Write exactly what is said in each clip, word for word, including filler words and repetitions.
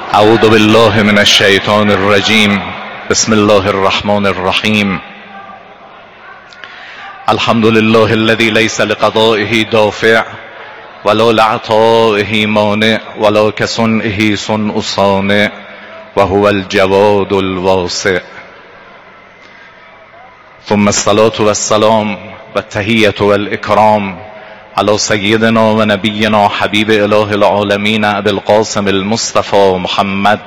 اعوذ بالله من الشیطان الرجیم. بسم الله الرحمن الرحیم. الحمد لله الذي ليس لقضائه دافع ولا لعطائه مانع ولا كصنعه صنع صانع وهو الجواد الواسع. ثم الصلاة والسلام والتحية والإكرام على سيدنا ونبينا حبيب إله العالمين أبي القاسم المصطفى محمد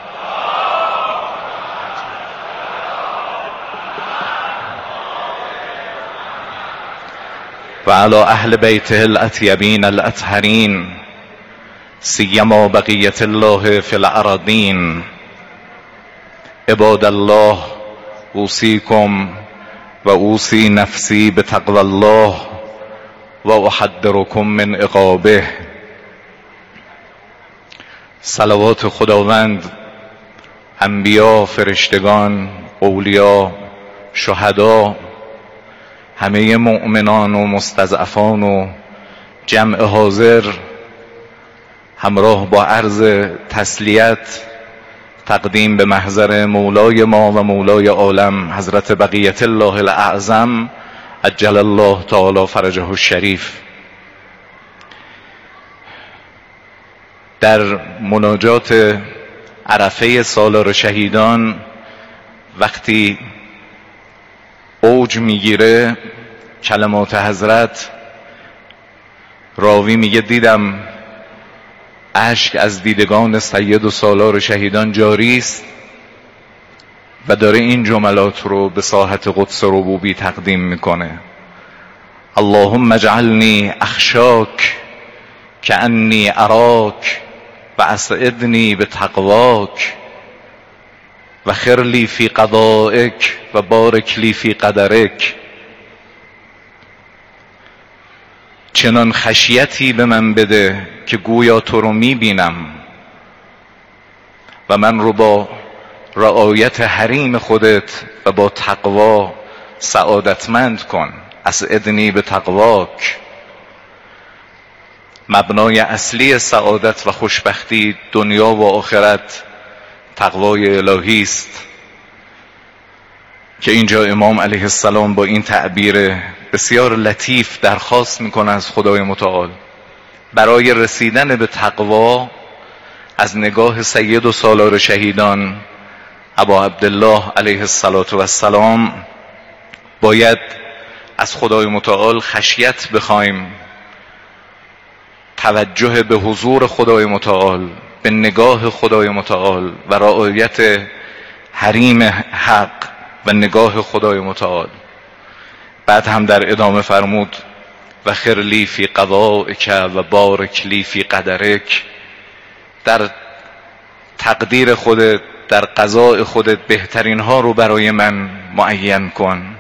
وعلى أهل بيته الأطيبين الأطهرين سيما بقية الله في الأراضين. عباد الله، أوصيكم وأوصي نفسي بتقوى الله و احذرکم من عقابه. صلوات خداوند، انبیا، فرشتگان، اولیا، شهدا، همه مؤمنان و مستضعفان و جمع حاضر همراه با عرض تسلیت تقدیم به محضر مولای ما و مولای عالم حضرت بقیت الله الاعظم عجل الله تعالی فرجه الشریف. در مناجات عرفه سالار شهیدان وقتی اوج میگیره کلمات حضرت، راوی میگه دیدم اشک از دیدگان سید و سالار شهیدان جاری است و داره این جملات رو به ساحت قدس ربوبی تقدیم میکنه: اللهم اجعلنی اخشاک کأنی اراک و اسعدنی بتقواک و خیر لی فی قضائک و بارک لی فی قدرک. چنان خشیتی به من بده که گویا تو رو میبینم و من رو با رعایت حریم خودت و با تقوا سعادتمند کن. اسعدنی به تقواک. مبنای اصلی سعادت و خوشبختی دنیا و آخرت تقوای الهی است که اینجا امام علیه السلام با این تعبیر بسیار لطیف درخواست میکنه از خدای متعال برای رسیدن به تقوا از نگاه سید و سالار شهیدان ابا عبدالله علیه السلام باید از خدای متعال خشیت بخوایم، توجه به حضور خدای متعال، به نگاه خدای متعال و رعایت حریم حق و نگاه خدای متعال. بعد هم در ادامه فرمود و خیر لی فی قضائک و بارک لی فی قدرک. در تقدیر خودت، در قضاء خودت بهترین ها رو برای من معین کن،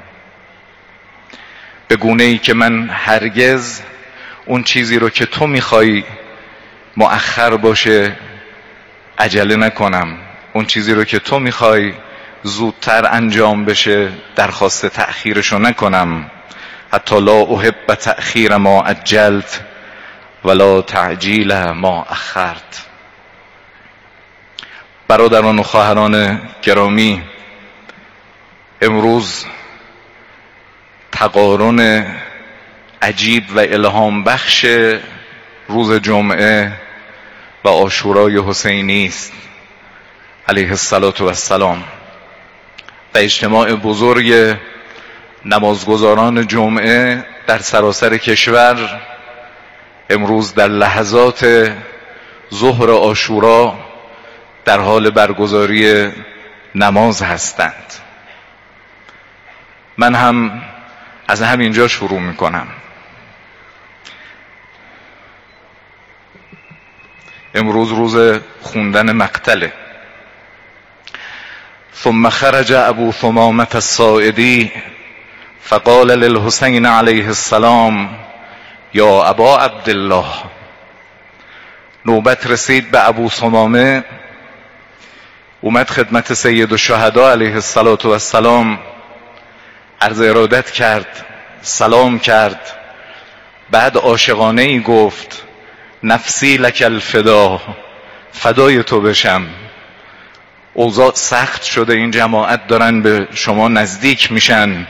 به گونه ای که من هرگز اون چیزی رو که تو میخوای مؤخر باشه عجله نکنم، اون چیزی رو که تو میخوای زودتر انجام بشه درخواست تأخیرشو نکنم. حتی لا احب تأخیر ما عجلت ولا تعجیل ما اخرت. برادران و خواهران گرامی، امروز تقارن عجیب و الهام بخش روز جمعه و عاشورای حسینی است علیه السلام و اجتماع بزرگ نمازگزاران جمعه در سراسر کشور امروز در لحظات ظهر عاشورا در حال برگزاری نماز هستند. من هم از همینجا شروع میکنم. امروز روز خوندن مقتله. ثم خرج ابو ثمامة الساعدی فقال للحسین علیه السلام یا ابا عبدالله. نوبت رسید به ابو ثمامه، اومد خدمت سید الشهدا علیه السلام عرض ارادت کرد، سلام کرد، بعد عاشقانه ای گفت نفسی لک الفدا فدای تو بشم، اوضاع سخت شده، این جماعت دارن به شما نزدیک میشن.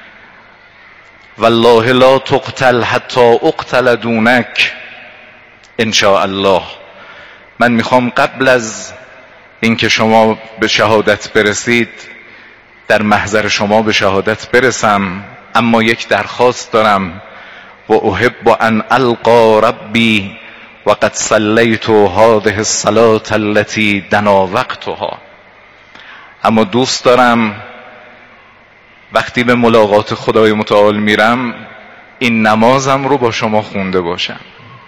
والله لا تقتل حتی اقتل دونک ان شاء الله. من میخوام قبل از اینکه شما به شهادت برسید در محضر شما به شهادت برسم، اما یک درخواست دارم. و احب ان القا ربی و قد صلیت هذه الصلاة التي دنا وقتها. اما دوست دارم وقتی به ملاقات خدای متعال میرم این نمازم رو با شما خونده باشم.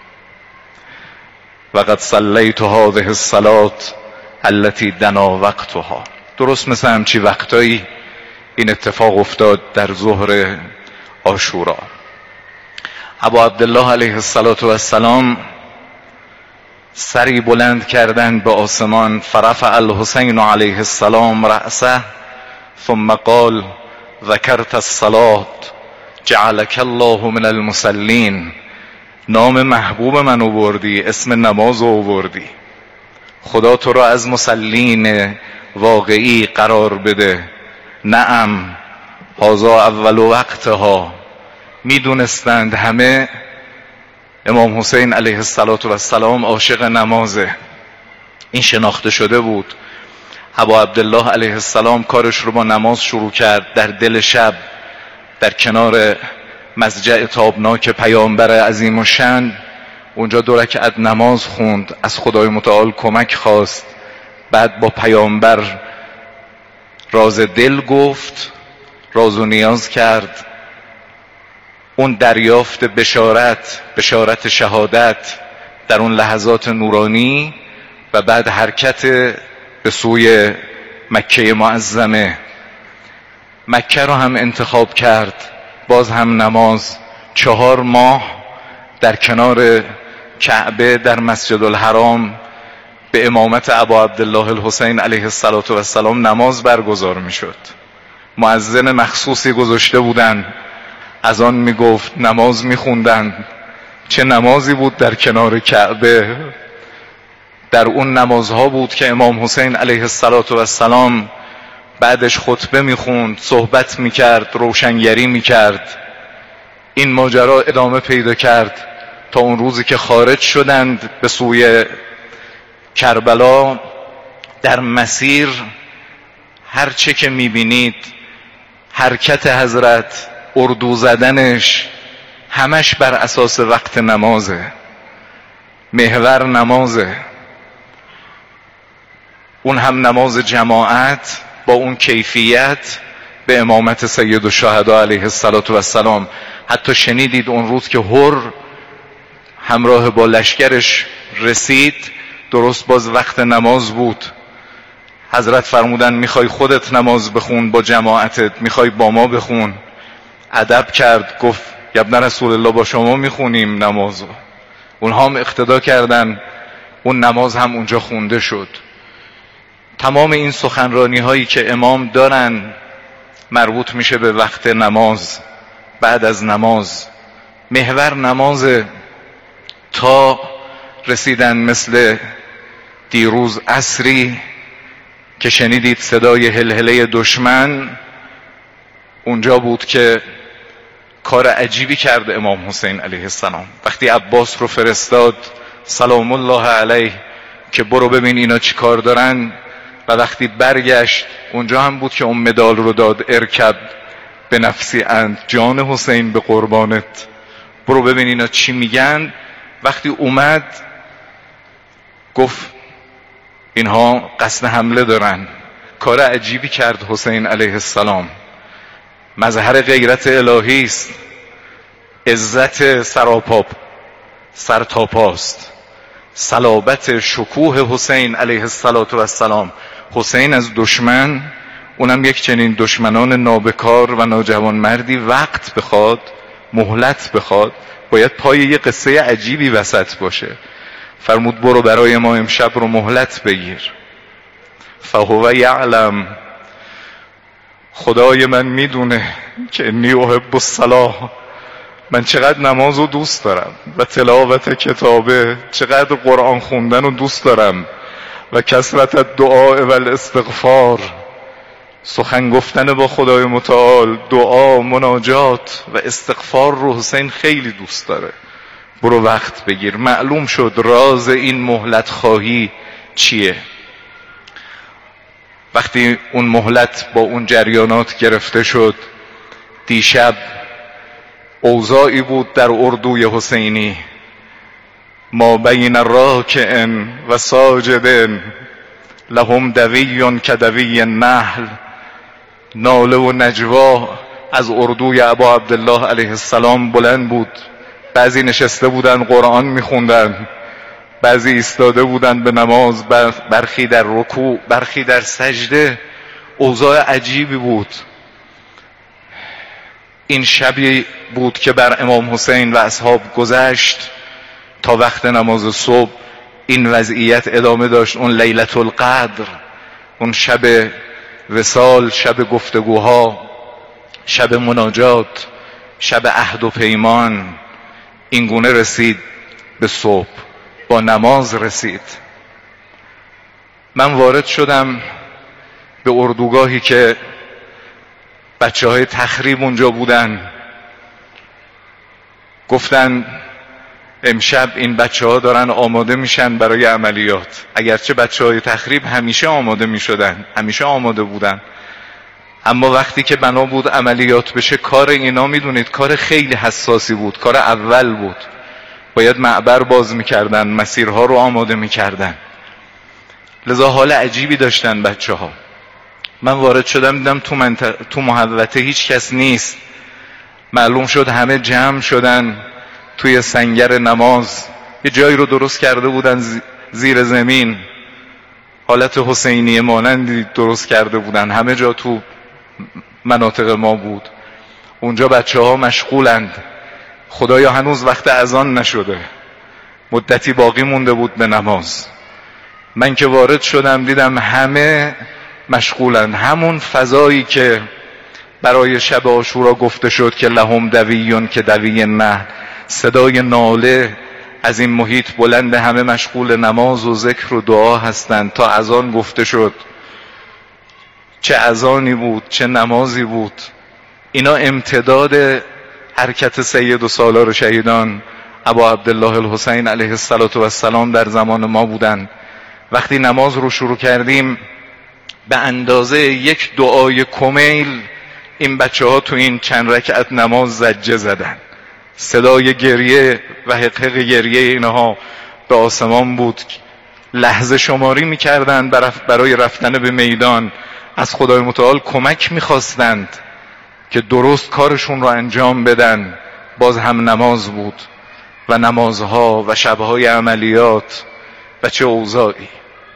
و قد صلیت هذه الصلاة التي دنا وقتها. درست مثل همچی وقتایی این اتفاق افتاد در ظهر عاشورا. ابا عبدالله علیه السلام سری بلند کردند به آسمان. فرفع الحسین علیه السلام رأسه ثم قال ذکرت الصلاة جعلك الله من المصلین. نام محبوب من آوردی، اسم نماز آوردی، خدا تو را از مسلین واقعی قرار بده. نعم هذا اول وقتها. میدونستند همه امام حسین علیه السلام عاشق نمازه، این شناخته شده بود. ابا عبدالله علیه السلام کارش رو با نماز شروع کرد. در دل شب در کنار مضجع تابناک پیامبر عظیم الشأن اونجا دو رکعت نماز خوند، از خدای متعال کمک خواست، بعد با پیامبر راز دل گفت، راز و نیاز کرد. اون دریافت بشارت، بشارت شهادت در اون لحظات نورانی و بعد حرکت به سوی مکه معظمه. مکه رو هم انتخاب کرد، باز هم نماز. چهار ماه در کنار کعبه در مسجد الحرام به امامت ابا عبدالله الحسین علیه السلام نماز برگزار می شد. مؤذن مخصوصی گذاشته بودن، از آن می گفت، نماز می خوندن. چه نمازی بود در کنار کعبه. در اون نمازها بود که امام حسین علیه السلام بعدش خطبه می خوند، صحبت می کرد، روشنگری می کرد. این ماجرا ادامه پیدا کرد تا اون روزی که خارج شدند به سوی کربلا. در مسیر هر چه که می بینید، حرکت حضرت، اردو زدنش، همش بر اساس وقت نمازه، محور نمازه. اون هم نماز جماعت با اون کیفیت به امامت سید الشهدا علیه السلام. حتی شنیدید اون روز که هر همراه با لشکرش رسید، درست باز وقت نماز بود. حضرت فرمودن میخوای خودت نماز بخون با جماعتت، میخوای با ما بخون؟ ادب کرد، گفت یا ابن رسول الله با شما میخونیم نمازو. اونها هم اقتدا کردن، اون نماز هم اونجا خونده شد. تمام این سخنرانی هایی که امام دارن مربوط میشه به وقت نماز، بعد از نماز، محور نماز. تا رسیدن مثل دیروز عصری که شنیدید صدای هلهله دشمن، اونجا بود که کار عجیبی کرد امام حسین علیه السلام. وقتی عباس رو فرستاد سلام الله علیه که برو ببین اینا چی کار دارن، و وقتی برگشت اونجا هم بود که اون مدال رو داد، ارکب به نفسی اند، جان حسین به قربانت، برو ببین اینا چی میگن. وقتی اومد گفت اینها قصد حمله دارن. کار عجیبی کرد حسین علیه السلام. مظهر غیرت الهی است، عزت سراپا سرتاپاست، صلابت شکوه حسین علیه السلام. حسین از دشمن، اونم یک چنین دشمنان نابکار و ناجوانمردی، وقت بخواد، مهلت بخواد، باید پای یه قصه عجیبی وسط باشه. فرمود برو برای ما امشب رو مهلت بگیر. فهو یعلم، خدای من میدونه که انی احب الصلاة، من چقدر نماز رو دوست دارم و تلاوت کتابه، چقدر قرآن خوندن رو دوست دارم. و کثرت الدعاء و الاستغفار. سخن گفتن با خدای متعال، دعا، مناجات و استغفار رو حسین خیلی دوست داره. برو وقت بگیر. معلوم شد راز این مهلت خواهی چیه. وقتی اون مهلت با اون جریانات گرفته شد، دیشب اوضاعی بود در اردوی حسینی، ما بین راکع و ساجد لهم دوی کدوی النحل. ناله و نجوا از اردوی ابا عبدالله علیه السلام بلند بود. بعضی نشسته بودن قرآن میخوندن، بعضی ایستاده بودن به نماز، برخی در رکوع، برخی در سجده. اوضاع عجیبی بود. این شبی بود که بر امام حسین و اصحاب گذشت. تا وقت نماز صبح این وضعیت ادامه داشت. اون لیلة القدر، اون شب وصال، شب گفتگوها، شب مناجات، شب عهد و پیمان، این گونه رسید به صبح، با نماز رسید. من وارد شدم به اردوگاهی که بچه های تخریب اونجا بودن. گفتن امشب این بچه ها دارن آماده میشن برای عملیات. اگرچه بچه های تخریب همیشه آماده میشدن، همیشه آماده بودن، اما وقتی که بنا بود عملیات بشه، کار اینا میدونید کار خیلی حساسی بود، کار اول بود. باید معبر باز میکردن، مسیرها رو آماده میکردن. لذا حال عجیبی داشتن بچه ها. من وارد شدم، دیدم تو, منطقه، تو محوطه هیچ کس نیست. معلوم شد همه جمع شدن توی سنگر نماز. یه جایی رو درست کرده بودن زیر زمین، حالت حسینی مانندی درست کرده بودن. همه جا تو مناطق ما بود. اونجا بچه ها مشغولند. خدایا هنوز وقت اذان نشده، مدتی باقی مونده بود به نماز. من که وارد شدم دیدم همه مشغولند. همون فضایی که برای شب عاشورا گفته شد که لهم دویون که دوی النحل، صدای ناله از این محیط بلند، همه مشغول نماز و ذکر و دعا هستند. تا اذان گفته شد. چه اذانی بود، چه نمازی بود. اینا امتداد حرکت سید و سالار شهیدان ابا عبدالله الحسین علیه السلام در زمان ما بودن. وقتی نماز رو شروع کردیم، به اندازه یک دعای کمیل این بچه ها تو این چند رکعت نماز زجه زدن. صدای گریه و حقیق گریه اینها به آسمان بود. لحظه شماری میکردن برای رفتن به میدان. از خدای متعال کمک میخواستند که درست کارشون رو انجام بدن. باز هم نماز بود و نمازها و شبهای عملیات و چه اوضاعی.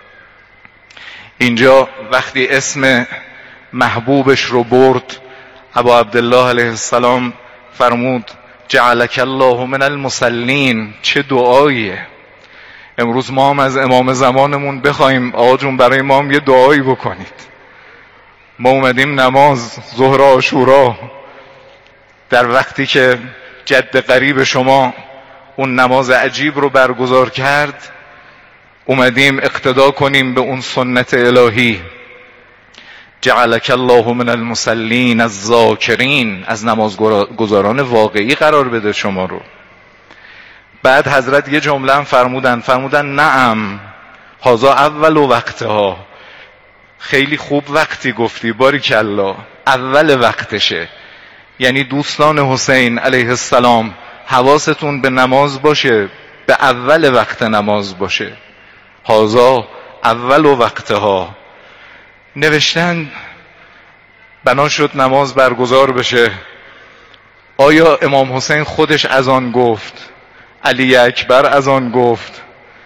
اینجا وقتی اسم محبوبش رو برد، ابا عبدالله علیه السلام فرمود جعلک الله من المصلین. چه دعاییه. امروز ما هم از امام زمانمون بخوایم آقا جون برای ما هم یه دعایی بکنید. ما اومدیم نماز ظهر عاشورا، در وقتی که جد قریب شما اون نماز عجیب رو برگزار کرد، اومدیم اقتدا کنیم به اون سنت الهی. جعلک الله من المصلین الذاکرین، از نمازگزاران واقعی قرار بده شما رو. بعد حضرت یه جمله هم فرمودن فرمودن نعم هذا اول وقتها. خیلی خوب وقتی گفتی، باریکالله، اول وقتشه. یعنی دوستان حسین علیه السلام حواستون به نماز باشه، به اول وقت نماز باشه. هذا اول وقتها. نوشتن بنا شد نماز برگزار بشه. آیا امام حسین خودش از آن گفت؟ علی اکبر از آن گفت؟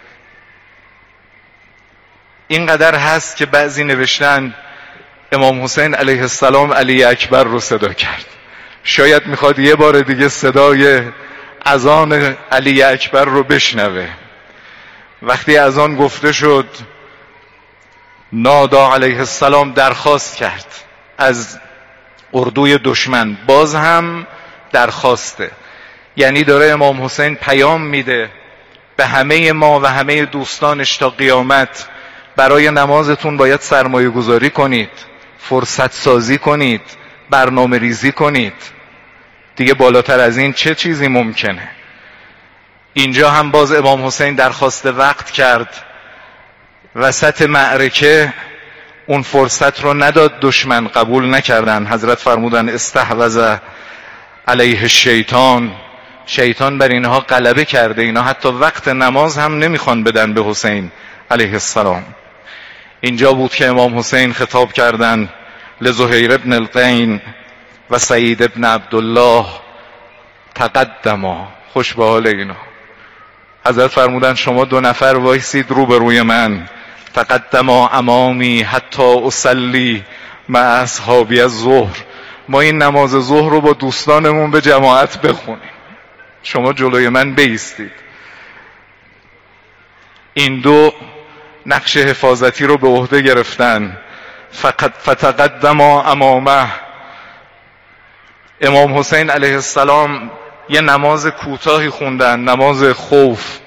اینقدر هست که بعضی نوشتن امام حسین علیه السلام علی اکبر رو صدا کرد. شاید میخواد یه بار دیگه صدای اذان علی اکبر رو بشنوه. وقتی اذان گفته شد، نادا علیه السلام درخواست کرد از اردوی دشمن. باز هم درخواسته، یعنی داره امام حسین پیام میده به همه ما و همه دوستانش تا قیامت. برای نمازتون باید سرمایه گذاری کنید، فرصت سازی کنید، برنامه ریزی کنید. دیگه بالاتر از این چه چیزی ممکنه؟ اینجا هم باز امام حسین درخواست وقت کرد. وسط معرکه اون فرصت رو نداد دشمن، قبول نکردن. حضرت فرمودن استحوذ علیه الشیطان، شیطان بر اینها غلبه کرده، اینا حتی وقت نماز هم نمیخوان بدن به حسین علیه السلام. اینجا بود که امام حسین خطاب کردند لزهیر ابن القین و سعید ابن عبدالله تقدما. خوش به حال اینا. حضرت فرمودن شما دو نفر وایسید روبروی من، تقدما امامی حتی اصلی مع اصحابی الظهر. ما این نماز ظهر رو با دوستانمون به جماعت بخونیم، شما جلوی من بایستید. این دو نقش حفاظتی رو به عهده گرفتن. فقط فتقدما امامه. امام حسین علیه السلام یه نماز کوتاهی خوندن، نماز خوف.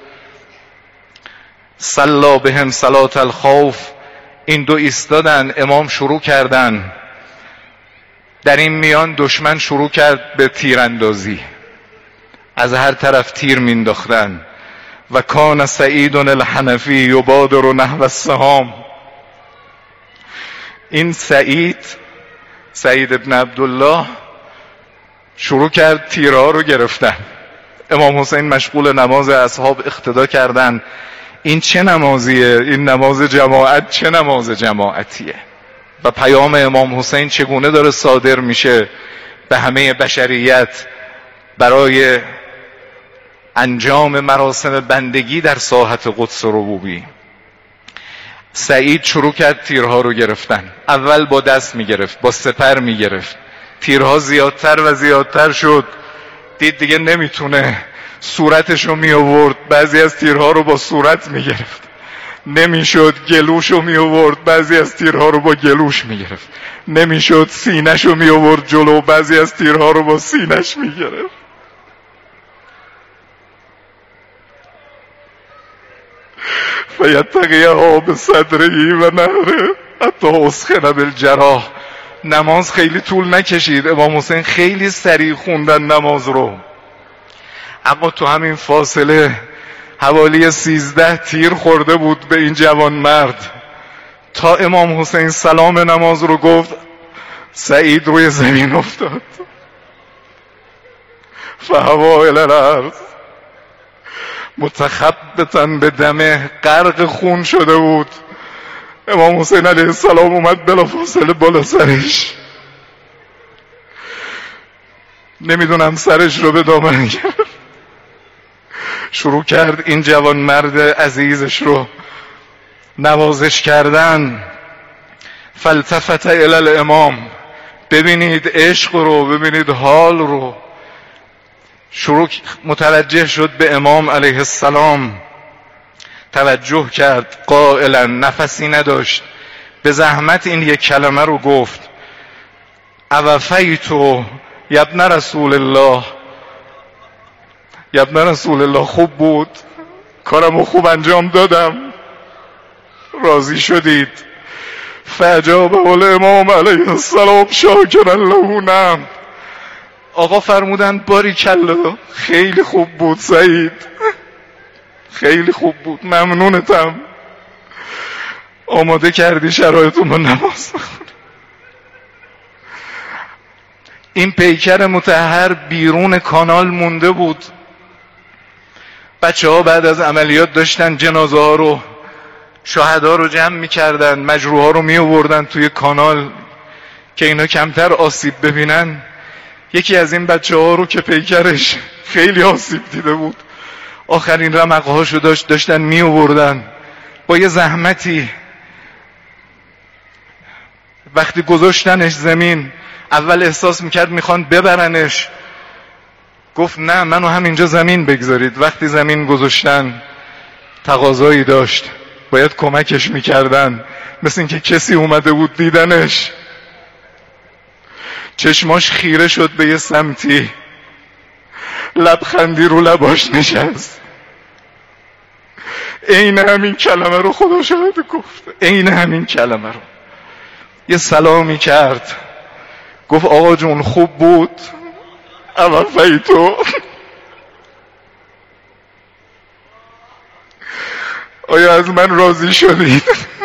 صلا بهم صلاة الخوف. این دو ایستادن، امام شروع کردن. در این میان دشمن شروع کرد به تیراندازی، از هر طرف تیر مینداختن. و کان سعید الحنفی یبادر نحو السهام. این سعید سعید ابن عبدالله شروع کرد تیرها رو گرفتن. امام حسین مشغول نماز اصحاب اقتدا کردن. این چه نمازیه؟ این نماز جماعت چه نماز جماعتیه؟ و پیام امام حسین چگونه داره صادر میشه به همه بشریت برای انجام مراسم بندگی در ساحت قدس ربوبی. سعید شروع کرد تیرها رو گرفتن. اول با دست میگرفت، با سپر میگرفت. تیرها زیادتر و زیادتر شد. دید دیگه نمیتونه، صورتش رو می آورد. بعضی از تیرها رو با صورت میگرفت، نمیشد. گلوش رو می آورد، بعضی از تیرها رو با گلوش میگرفت. نمیشد. سینش رو می آورد جلو، بعضی از تیرها رو با سینش میگرفت. فیتقیها به صدرهی و نهره حتی اسخن بالجراح. نماز خیلی طول نکشید. امام حسین خیلی سریع خوندن نماز رو، اما تو همین فاصله حوالی سیزده تیر خورده بود به این جوان مرد. تا امام حسین سلام نماز رو گفت، سعید روی زمین افتاد. فهوا الی الارض متخبطا به دمه، غرق خون شده بود. امام حسین علیه السلام اومد بلافاصله بالا سرش. نمیدونم سرش رو به دامن گرفت، شروع کرد این جوان مرد عزیزش رو نوازش کردن. فالتفت الی الامام. ببینید عشق رو، ببینید حال رو. شروع متوجه شد به امام علیه السلام، توجه کرد. قائلا، نفسی نداشت، به زحمت این یک کلمه رو گفت. اوفیتو یبن رسول الله. یبن رسول الله، خوب بود، کارمو خوب انجام دادم، راضی شدید. فاجابه الامام علیه السلام شاکرا له نعم. آقا فرمودن باریکلا، خیلی خوب بود سعید، خیلی خوب بود، ممنونتم، آماده کردی شرایطمو نماز بخونی. این پیکر مطهر بیرون کانال مونده بود. بچه ها بعد از عملیات داشتن جنازه ها رو، شهدا رو جمع می کردن، مجروح ها رو می آوردن توی کانال که اینا کمتر آسیب ببینن. یکی از این بچه ها رو که پیکرش خیلی آسیب دیده بود، آخرین رمقه هاشو داشت داشتن می آوردن با یه زحمتی. وقتی گذاشتنش زمین، اول احساس میکرد میخوان ببرنش، گفت نه، منو همینجا زمین بگذارید. وقتی زمین گذاشتن، تقاضایی داشت، باید کمکش میکردن. مثل اینکه کسی اومده بود دیدنش، چشماش خیره شد به یه سمتی، لبخندی رو لباش نشست. عین همین کلمه رو خدا شاهد گفت، عین همین کلمه رو. یه سلامی کرد، گفت آقا جون خوب بود اول فایتو. آیا از من راضی شدید؟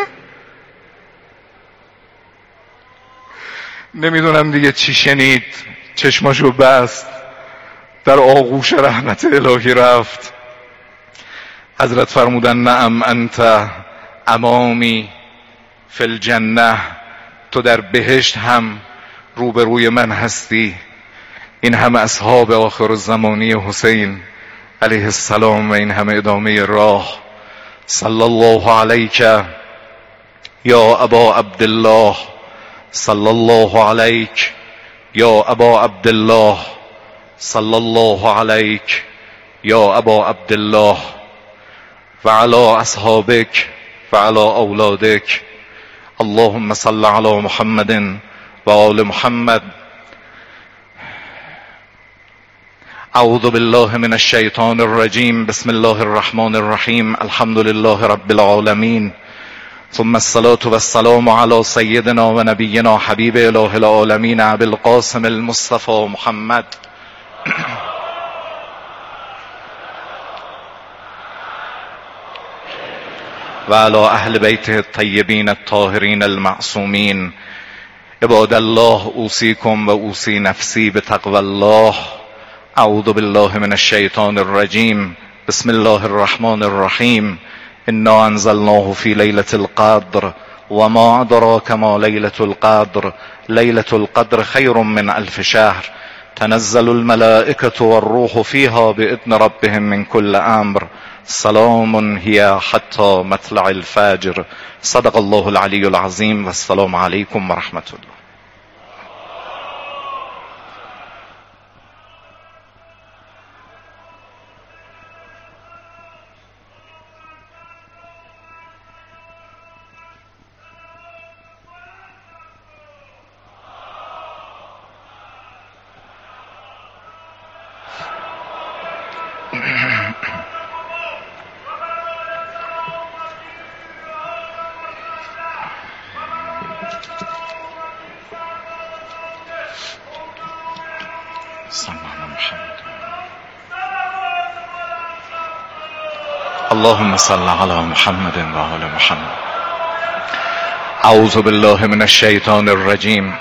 نمیدونم دیگه چی شنید، چشماشو بست، در آغوش رحمت الهی رفت. حضرت فرمودن نعم انت امامی فی الجنه، تو در بهشت هم روبروی من هستی. این همه اصحاب آخر الزمانی حسین علیه السلام و این همه ادامه راه. صلی الله علیک یا ابا عبدالله، صلی الله علیک یا ابا عبدالله، صلی الله علیک یا ابا عبدالله و علی اصحابک و علی اولادک. اللهم صل علی محمد و آل محمد. اعوذ بالله من الشیطان الرجیم. بسم الله الرحمن الرحیم. الحمد لله رب العالمین، ثم الصلاة والسلام على سیدنا و نبینا حبیب اله العالمین ابی القاسم المصطفى محمد و علی اهل بیته الطیبین الطاهرین المعصومین. عباد الله اوصیکم و اوصی نفسی بتقوی الله. اعوذ بالله من الشیطان الرجیم. بسم الله الرحمن الرحیم. انا انزلناه فی لیلة القدر و ما ادراک ما لیلة القدر. لیلة القدر خیر من الف شهر. تنزل الملائکة والروح فیها باذن ربهم من كل امر. سلام هی حتی مطلع الفجر. صدق الله العلی العظیم و السلام علیکم و رحمت الله. اللهم صل علی محمد و آل محمد. اعوذ بالله من الشیطان الرجیم.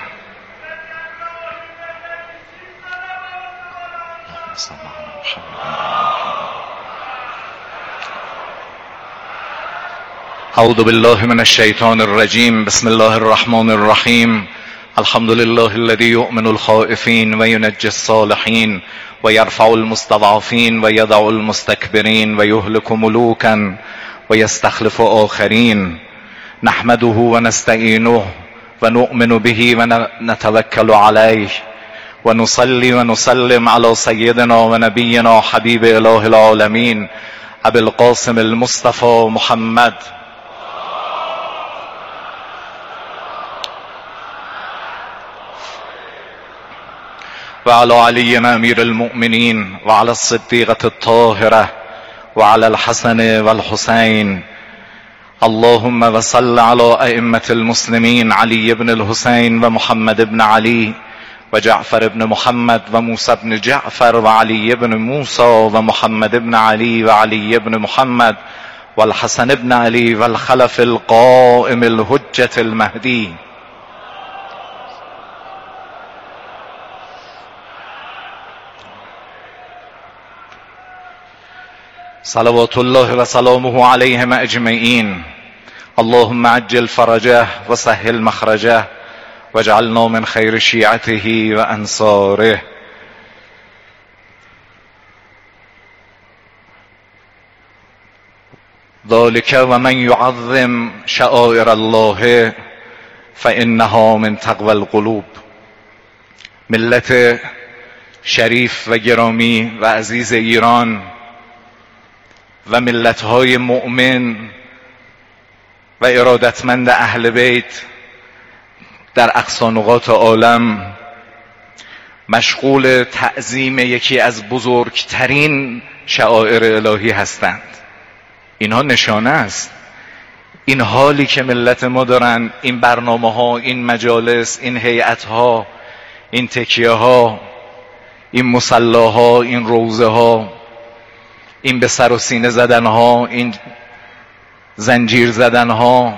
اعوذ بالله من الشیطان الرجیم. بسم الله الرحمن الرحیم. الحمد لله الذي يؤمن الخائفين وينجي الصالحين ويرفع المستضعفين ويدع المستكبرين ويهلك ملوكا ويستخلف آخرين. نحمده ونستعينه ونؤمن به ونتوكل عليه ونصلي ونسلم على سيدنا ونبينا حبيب إله العالمين أبي القاسم المصطفى محمد وعلى علي أمير المؤمنين وعلى الصديقة الطاهرة وعلى الحسن والحسين. اللهم وصل على أئمة المسلمين علي بن الحسين ومحمد بن علي وجعفر بن محمد وموسى بن جعفر وعلي بن موسى ومحمد بن علي وعلي بن محمد والحسن بن علي والخلف القائم الحجة المهدي. صلوات الله و سلامه علیهم اجمعین. اللهم عجل فرجه و سهل مخرجه واجعلنا من خیر شیعته و انصاره. ذلك و من يعظم شعائر الله فانها من تقوى القلوب. ملت شریف و گرامی و عزیز ایران و ملت‌های مؤمن و ارادتمند اهل بیت در اقصی نقاط عالم مشغول تعظیم یکی از بزرگترین شعائر الهی هستند. اینها نشانه است. این حالی که ملت ما دارن، این برنامه ها، این مجالس، این هیئت ها، این تکیه ها، این مصلاها، این روضه ها، این به سر و سینه زدن ها، این زنجیر زدن ها،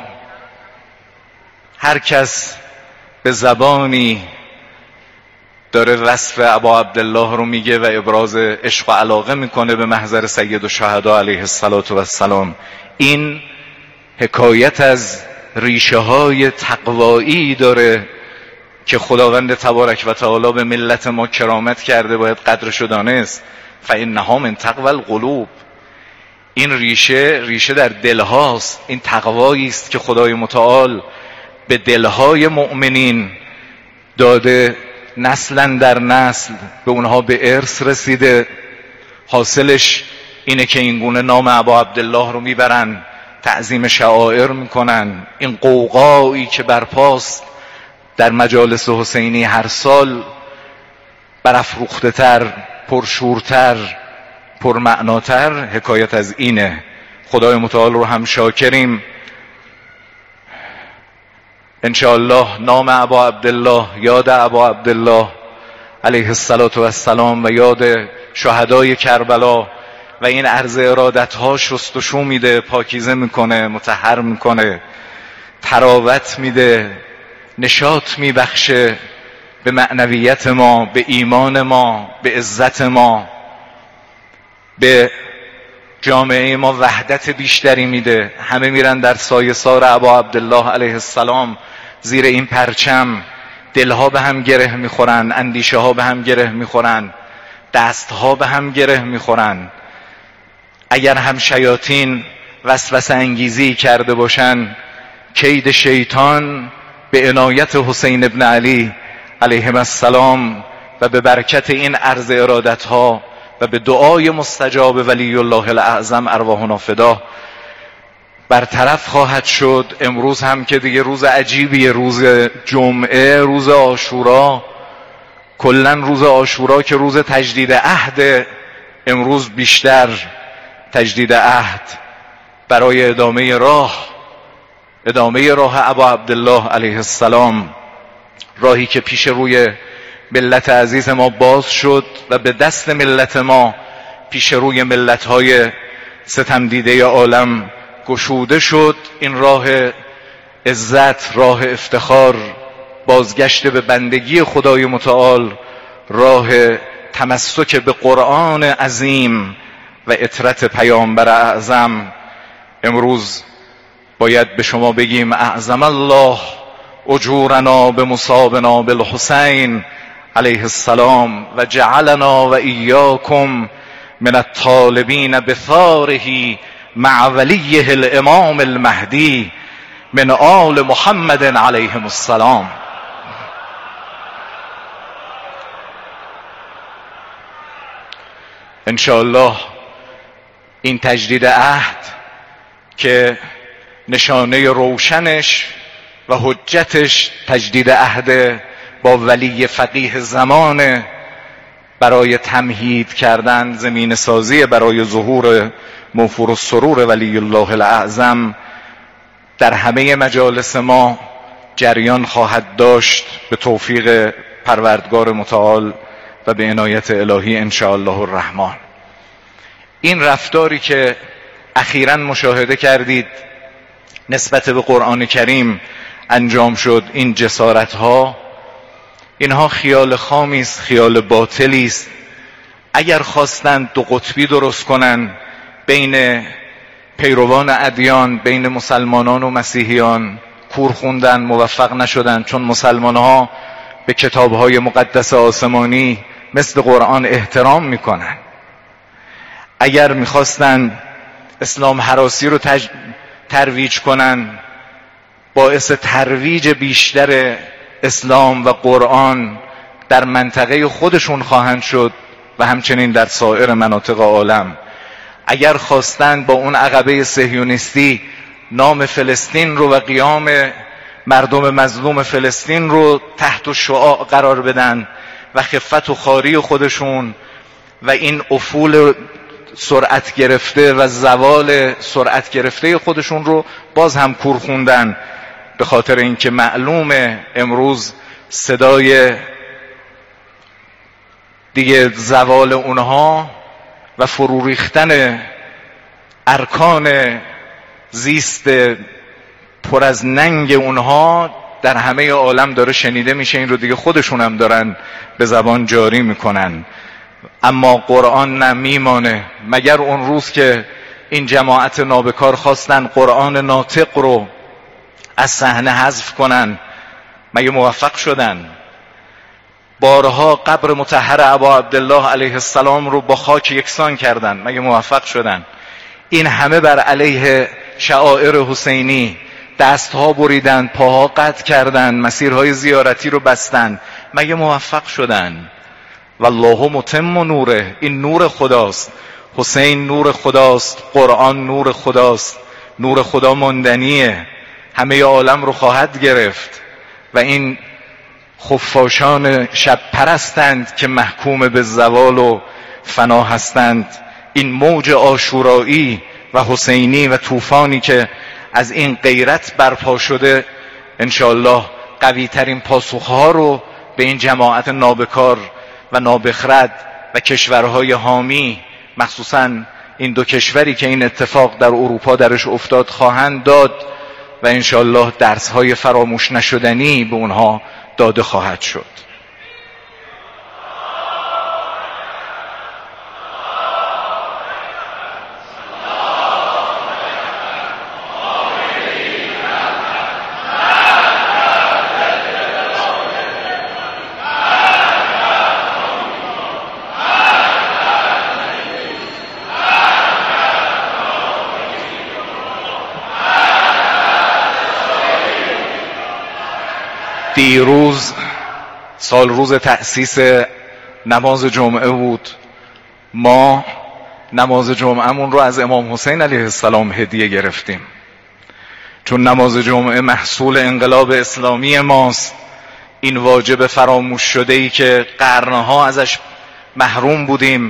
هر کس به زبانی داره وصف ابا عبدالله رو میگه و ابراز عشق و علاقه میکنه به محضر سید الشهدا علیه السلام. این حکایت از ریشه های تقوایی داره که خداوند تبارک و تعالی به ملت ما کرامت کرده، باید قدرشو دانست. فانها من تقوی القلوب. این ریشه ریشه در دلهاست. این تقوایی است که خدای متعال به دلهای مؤمنین داده، نسلا در نسل به اونها به ارث رسیده. حاصلش اینه که این گونه نام ابا عبدالله رو میبرن، تعظیم شعائر میکنن. این قوقایی که برپاست در مجالس حسینی هر سال برافروخته تر، پرشورتر، پرمعناتر، حکایت از اینه. خدای متعال رو هم شاکریم. انشاءالله نام ابا عبدالله، یاد ابا عبدالله علیه السلام و یاد شهدای کربلا و این عرض ارادت ها شستشو میده، پاکیزه میکنه، مطهر میکنه، تراوت میده، نشاط میبخشه به معنویت ما، به ایمان ما، به عزت ما، به جامعه ما وحدت بیشتری میده. همه میرن در سایه سار ابا عبدالله علیه السلام، زیر این پرچم دلها به هم گره میخورن، اندیشه ها به هم گره میخورن، دستها به هم گره میخورن. اگر هم شیاطین وسوسه انگیزی کرده باشن، کید شیطان به عنایت حسین ابن علی علیه السلام و به برکت این عرض ارادت ها و به دعای مستجاب ولی الله الاعظم ارواحنا فدا برطرف خواهد شد. امروز هم که دیگه روز عجیبیه، روز جمعه، روز عاشورا، کلن روز عاشورا که روز تجدید عهد، امروز بیشتر تجدید عهد برای ادامه راه، ادامه راه ابا عبدالله علیه السلام، راهی که پیش روی ملت عزیز ما باز شد و به دست ملت ما پیش روی ملت‌های ستم دیده عالم گشوده شد. این راه عزت، راه افتخار، بازگشت به بندگی خدای متعال، راه تمسک به قرآن عظیم و اطرت پیامبر اعظم. امروز باید به شما بگیم اعظم الله اجورنا به مصابنا بالحسین علیه السلام و جعلنا و ایاکم من الطالبین بثاره مع ولیه الامام المهدی من آل محمد علیهم السلام. انشاءالله این تجدید عهد که نشانه روشنش و حجتش تجدید عهد با ولی فقیه زمان برای تمهید کردن زمین سازی برای ظهور موفور السرور ولی الله الاعظم در همه مجالس ما جریان خواهد داشت به توفیق پروردگار متعال و به عنایت الهی ان شاء الله الرحمن. این رفتاری که اخیراً مشاهده کردید نسبت به قرآن کریم انجام شد، این جسارت ها، اینها خیال خامی است، خیال باطلی است. اگر خواستند دو قطبی درست کنن بین پیروان ادیان، بین مسلمانان و مسیحیان، کور خوندن، موفق نشدن، چون مسلمان ها به کتاب های مقدس آسمانی مثل قرآن احترام میکنن. اگر میخواستن اسلام هراسی رو تج... ترویج کنن، باعث ترویج بیشتر اسلام و قرآن در منطقه خودشون خواهند شد و همچنین در سایر مناطق عالم. اگر خواستند با اون عقبه صهیونیستی نام فلسطین رو و قیام مردم مظلوم فلسطین رو تحت شعاع قرار بدن و خفت و خواری خودشون و این افول سرعت گرفته و زوال سرعت گرفته خودشون رو باز هم کور خوندن، به خاطر اینکه معلومه امروز صدای دیگه زوال اونها و فرو ریختن ارکان زیست پر از ننگ اونها در همه عالم داره شنیده میشه. این رو دیگه خودشون هم دارن به زبان جاری میکنن. اما قرآن نه، میمانه. مگر اون روز که این جماعت نابکار خواستن قرآن ناطق رو از صحنه حذف کنن، مگه موفق شدن؟ بارها قبر مطهر ابا عبدالله علیه السلام رو با خاک یکسان کردن، مگه موفق شدن؟ این همه بر علیه شعائر حسینی دستها بریدن، پاها قطع کردن، مسیرهای زیارتی رو بستن، مگه موفق شدن؟ والله متم نوره. این نور خداست، حسین نور خداست، قرآن نور خداست، نور خدا ماندنیه، همه عالم رو خواهد گرفت. و این خفاشان شب پرستند که محکوم به زوال و فنا هستند. این موج عاشورایی و حسینی و طوفانی که از این غیرت برپا شده انشاءالله قوی ترین پاسخها رو به این جماعت نابکار و نابخرد و کشورهای حامی، مخصوصا این دو کشوری که این اتفاق در اروپا درش افتاد، خواهند داد و انشاءالله درسهای فراموش نشدنی به اونها داده خواهد شد. دیروز سال روز تأسیس نماز جمعه بود. ما نماز جمعهمون رو از امام حسین علیه السلام هدیه گرفتیم، چون نماز جمعه محصول انقلاب اسلامی ماست. این واجب فراموش شده ای که قرنها ازش محروم بودیم،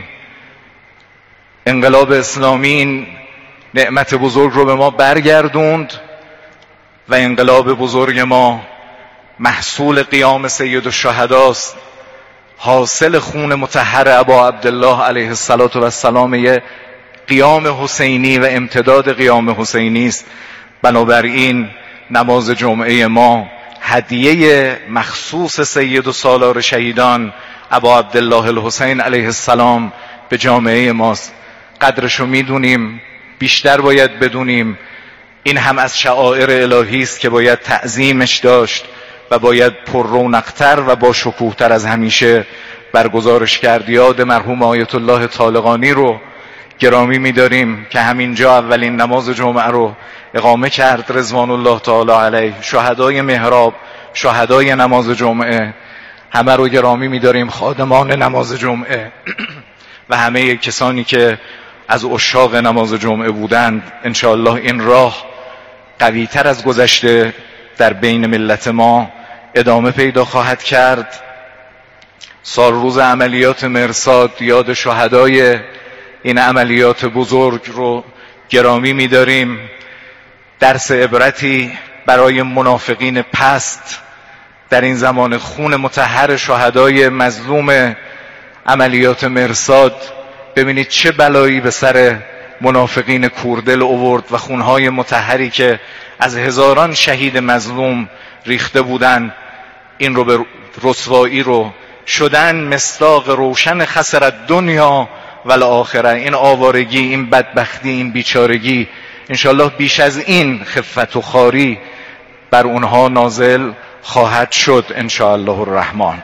انقلاب اسلامی این نعمت بزرگ رو به ما برگردوند و انقلاب بزرگ ما محصول قیام سید الشهداست، حاصل خون مطهر ابا عبدالله علیه السلام، یه قیام حسینی و امتداد قیام حسینی است. بنابراین نماز جمعه ما هدیه مخصوص سید و سالار شهیدان ابا عبدالله الحسین علیه السلام به جامعه ماست. قدرشو میدونیم، بیشتر باید بدونیم. این هم از شعائر الهی است که باید تعظیمش داشت و باید پر رونق‌تر و با شکوه‌تر از همیشه برگزارش کرد. یاد مرحوم آیت الله طالقانی رو گرامی می‌داریم که همینجا اولین نماز جمعه رو اقامه کرد رضوان الله تعالی علیه. شهدای محراب، شهدای نماز جمعه، همه رو گرامی می‌داریم، خادمان نماز جمعه و همه کسانی که از عشاق نماز جمعه بودند. انشاءالله این راه قوی‌تر از گذشته در بین ملت ما ادامه پیدا خواهد کرد. سال روز عملیات مرصاد، یاد شهدای این عملیات بزرگ رو گرامی می‌داریم. درس عبرتی برای منافقین پست در این زمان، خون مطهر شهدای مظلوم عملیات مرصاد، ببینید چه بلایی به سر منافقین کوردل آورد و خونهای مطهری که از هزاران شهید مظلوم ریخته بودن، این رو به رسوایی رو شدن مصداق روشن خسرت دنیا و الاخره. این آوارگی، این بدبختی، این بیچارگی انشالله بیش از این خفت و خواری بر اونها نازل خواهد شد انشاءالله الرحمن.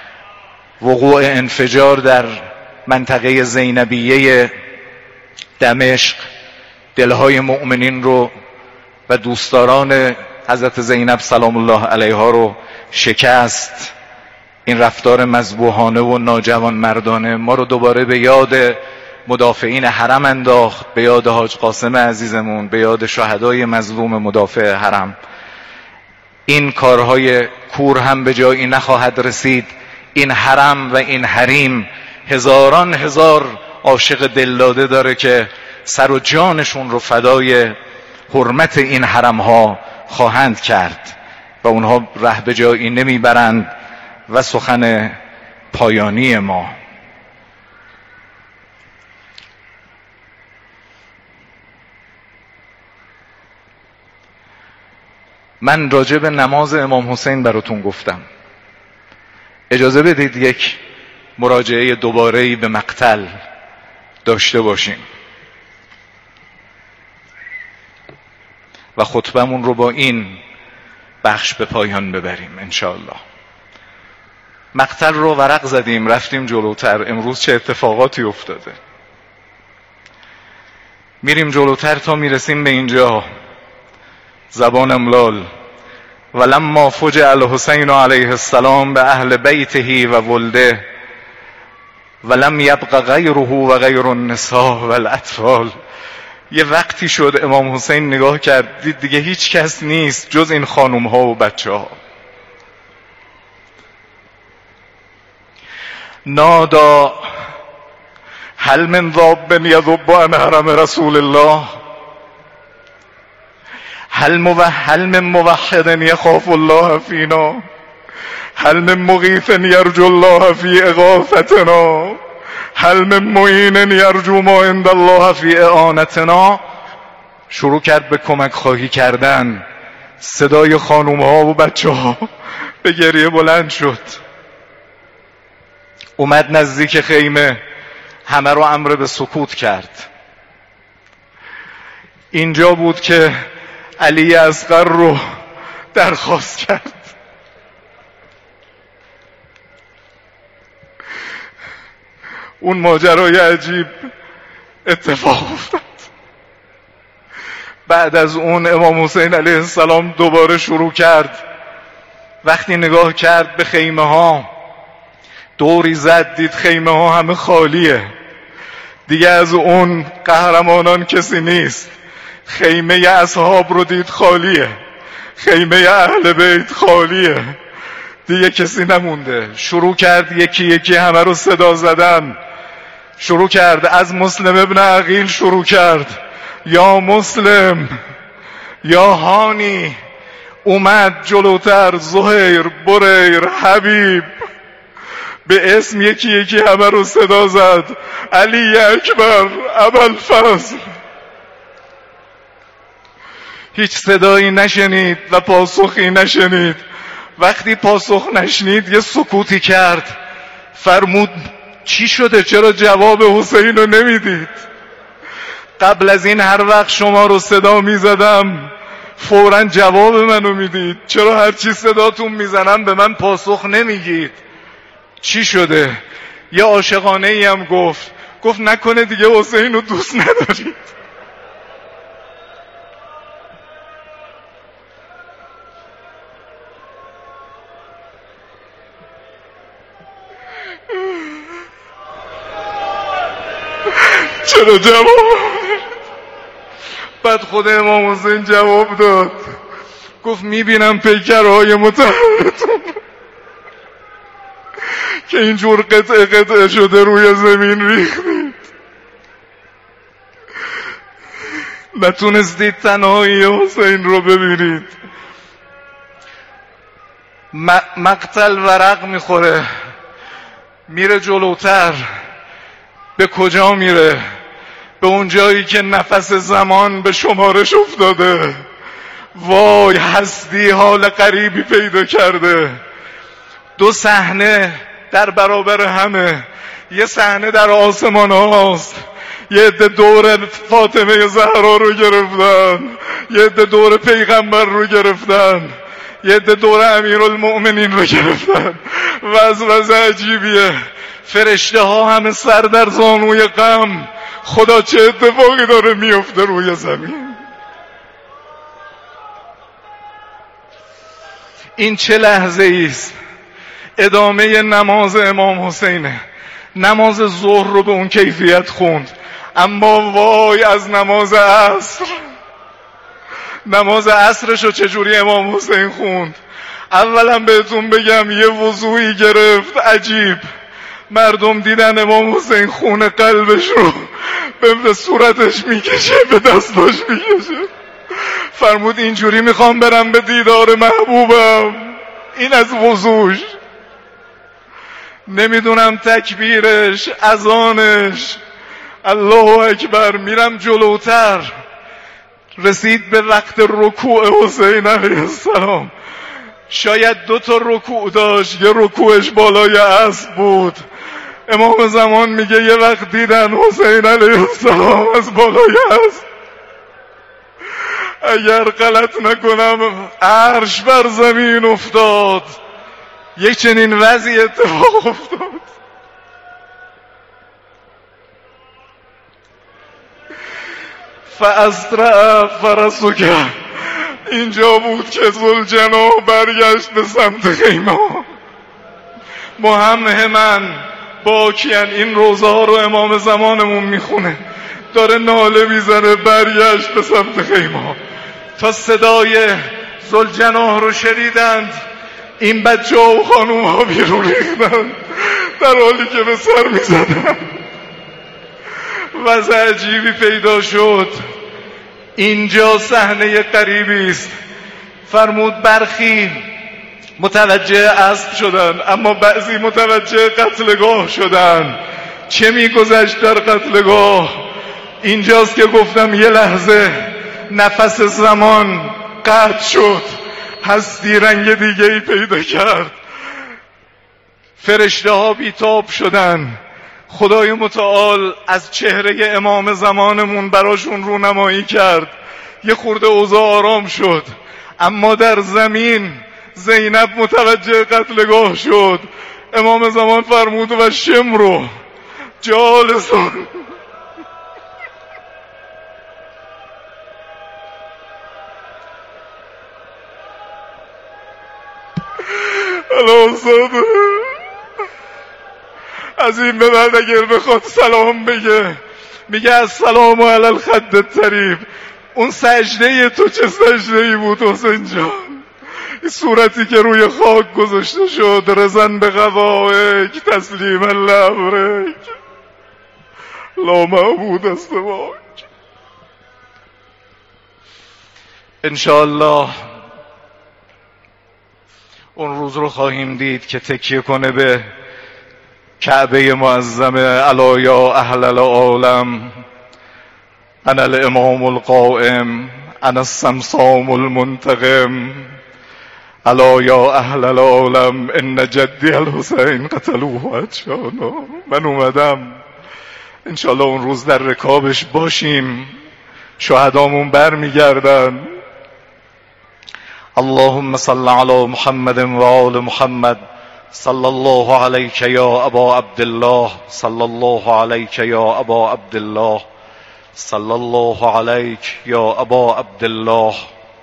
وقوع انفجار در منطقه زینبیه دمشق دلهای مؤمنین رو و دوستداران حضرت زینب سلام الله علیها رو شکست. این رفتار مذبوحانه و ناجوان مردانه ما رو دوباره به یاد مدافعین حرم انداخت، به یاد حاج قاسم عزیزمون، به یاد شهدای مظلوم مدافع حرم. این کارهای کور هم به جایی نخواهد رسید. این حرم و این حریم هزاران هزار عاشق دلداده داره که سر و جانشون رو فدای حرمت این حرمها خواهند کرد و اونها ره به جایی نمیبرند. و سخن پایانی ما، من راجع به نماز امام حسین براتون گفتم. اجازه بدید یک مراجعه دوباره‌ای به مقتل داشته باشیم و خطبمون رو با این بخش به پایان ببریم انشاءالله. مقتل رو ورق زدیم، رفتیم جلوتر. امروز چه اتفاقاتی افتاده؟ میریم جلوتر تا میرسیم به اینجا. زبان املال: ولما فجع الحسین علیه السلام به اهل بیته و ولده ولم یبق غیره و غیر النساء و الاطفال. یه وقتی شد امام حسین نگاه کرد، دید دیگه هیچ کس نیست جز این خانوم ها و بچه ها. نادا هل من ذاب یذب عن حرم رسول الله، هل موحل من موحد یخاف الله فینا، هل من مغیث یرجو الله فی اغاثتنا، هل من معین یرجو ما عند الله فی اعانتنا. شروع کرد به کمک خواهی کردن. صدای خانوم ها و بچه ها به گریه بلند شد. اومد نزدیک خیمه، همه رو امر به سکوت کرد. اینجا بود که علی اصغر رو درخواست کرد. اون ماجرای عجیب اتفاق افتاد. بعد از اون امام حسین علیه السلام دوباره شروع کرد. وقتی نگاه کرد به خیمه ها، دوری زد، دید خیمه ها همه خالیه. دیگه از اون قهرمانان کسی نیست. خیمه اصحاب رو دید خالیه، خیمه اهل بیت خالیه، دیگه کسی نمونده. شروع کرد یکی یکی همه رو صدا زدن. شروع کرد از مسلم ابن عقیل شروع کرد، یا مسلم، یا هانی. اومد جلوتر، زهیر، بریر، حبیب، به اسم یکی یکی همه رو صدا زد. علی اکبر، ابوالفضل. هیچ صدایی نشنید و پاسخی نشنید. وقتی پاسخ نشنید یه سکوتی کرد. فرمود چی شده؟ چرا جواب حسین رو نمیدید؟ قبل از این هر وقت شما رو صدا میزدم فوراً جواب منو میدید، چرا هر چی صداتون میزنم به من پاسخ نمیگید؟ چی شده؟ یه عاشقانه ای هم گفت گفت نکنه دیگه حسین رو دوست ندارید؟ چرا جواب؟ بعد خود امام حسین جواب داد، گفت میبینم پیکرهای مطهرتون که اینجور قطعه قطعه شده روی زمین ریختید، نتونستید تنهایی حسین رو ببینید. مقتل ورق میخوره، میره جلوتر. به کجا میره؟ به اون جایی که نفس زمان به شمارش افتاده. وای، هستی حال غریبی پیدا کرده. دو صحنه در برابر همه. یه صحنه در آسمان هاست، یه عده دور فاطمه زهرا رو گرفتن، یه عده دور پیغمبر رو گرفتن، یه عده دور امیرالمؤمنین رو گرفتن. وضع وضع عجیبیه. فرشته ها همه سر در زانوی غم. خدا چه اتفاقی داره میفته روی زمین؟ این چه لحظه ایست؟ ادامه نماز امام حسینه. نماز ظهر رو به اون کیفیت خوند، اما وای از نماز عصر. نماز عصرشو چجوری امام حسین خوند؟ اولا بهتون بگم یه وضوعی گرفت عجیب. مردم دیدن امام حسین خون قلبش رو به صورتش میکشه، به دستاش میکشه. فرمود اینجوری میخوام برم به دیدار محبوبم. این از وضوش. نمیدونم تکبیرش، اذانش، الله اکبر. میرم جلوتر، رسید به وقت رکوع حسین علیه السلام. شاید دو تا رکوع داشت، یه رکوعش بالای اسب بود. امام زمان میگه یه وقت دیدن حسین علیه السلام از بالای اسب، اگر غلط نکنم عرش بر زمین افتاد. یک چنین وضعی اتفاق افتاد. فاسرع فرسک. اینجا بود که ذوالجناح برگشت به سمت خیمه. مهمهما باکیان. این روزه ها رو امام زمانمون میخونه، داره ناله میزنه برگشت به سمت خیمه. تا صدای ذوالجناح رو شنیدند، این بچه ها و خانوم ها بیرون ریختند در حالی که به سر میزدن. وضع عجیبی پیدا شد. اینجا صحنه غریبی است. فرمود برخی متوجه اسب شدن، اما بعضی متوجه قتلگاه شدن. چه میگذشت در قتلگاه؟ اینجاست که گفتم یه لحظه نفس زمان قطع شد، هستی رنگ دیگه ای پیدا کرد. فرشته ها بیتاب شدن. خدای متعال از چهره امام زمانمون براشون رونمایی کرد. یه خورده اوضاع آرام شد. اما در زمین زینب متوجه قتلگاه شد. امام زمان فرمود و شمرو جالسون. الان از این به بعد اگر بخواد سلام بگه، میگه السلام علی الخد الطریب. اون سجده تو چه سجده ای بود حسین جان؟ این صورتی که روی خاک گذاشته شد، رزن به قضایک تسلیم لامرک، لا معبود استواک. انشاءالله اون روز رو خواهیم دید که تکیه کنه به کعبه معظمه. الا یا اهل العالم انا الامام القائم انا السمسام المنتقم. الا یا اهل العالم ان جدی الحسین قتلوه اجشانا. من اومدم انشاءالله اون روز در رکابش باشیم. شهدامون بر میگردن. اللهم صل علی محمد و آل محمد. صلی الله علیک یا ابا عبدالله. صلی الله علیک یا ابا عبدالله. صلی الله علیک یا ابا عبدالله.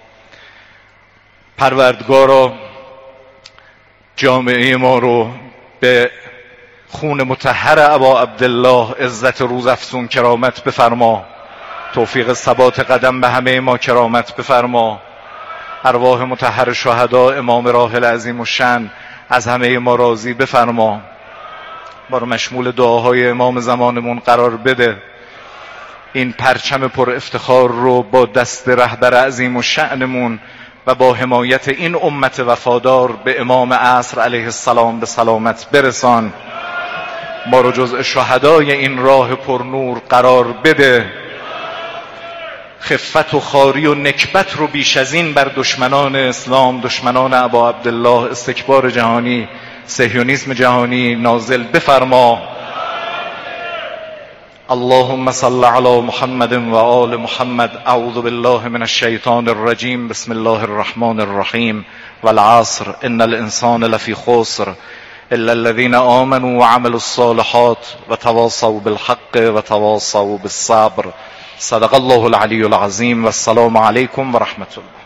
پروردگارا جامعه ما رو به خون مطهر ابا عبدالله عزت روز افزون کرامت بفرما. توفیق ثبات قدم به همه ما کرامت بفرما. ارواح مطهر شهدا امام راحل عظیم الشأن از همه ما راضی بفرما. ما رو مشمول دعاهای امام زمانمون قرار بده. این پرچم پر افتخار رو با دست رهبر عظیم الشأنمون و با حمایت این امت وفادار به امام عصر علیه السلام به سلامت برسان. ما رو جزء شهدای این راه پرنور قرار بده. خفت و خاری و نکبت رو بیش از این بر دشمنان اسلام، دشمنان ابا عبدالله، استکبار جهانی، صهیونیسم جهانی نازل بفرما. اللهم صل علی محمد و آل محمد. اعوذ بالله من الشیطان الرجیم. بسم الله الرحمن الرحیم. والعصر ان الانسان لفی خسر الا الذين آمنوا وعملوا الصالحات وتواصوا بالحق وتواصوا بالصبر. صدق الله العلی العظیم و السلام علیکم و رحمت الله.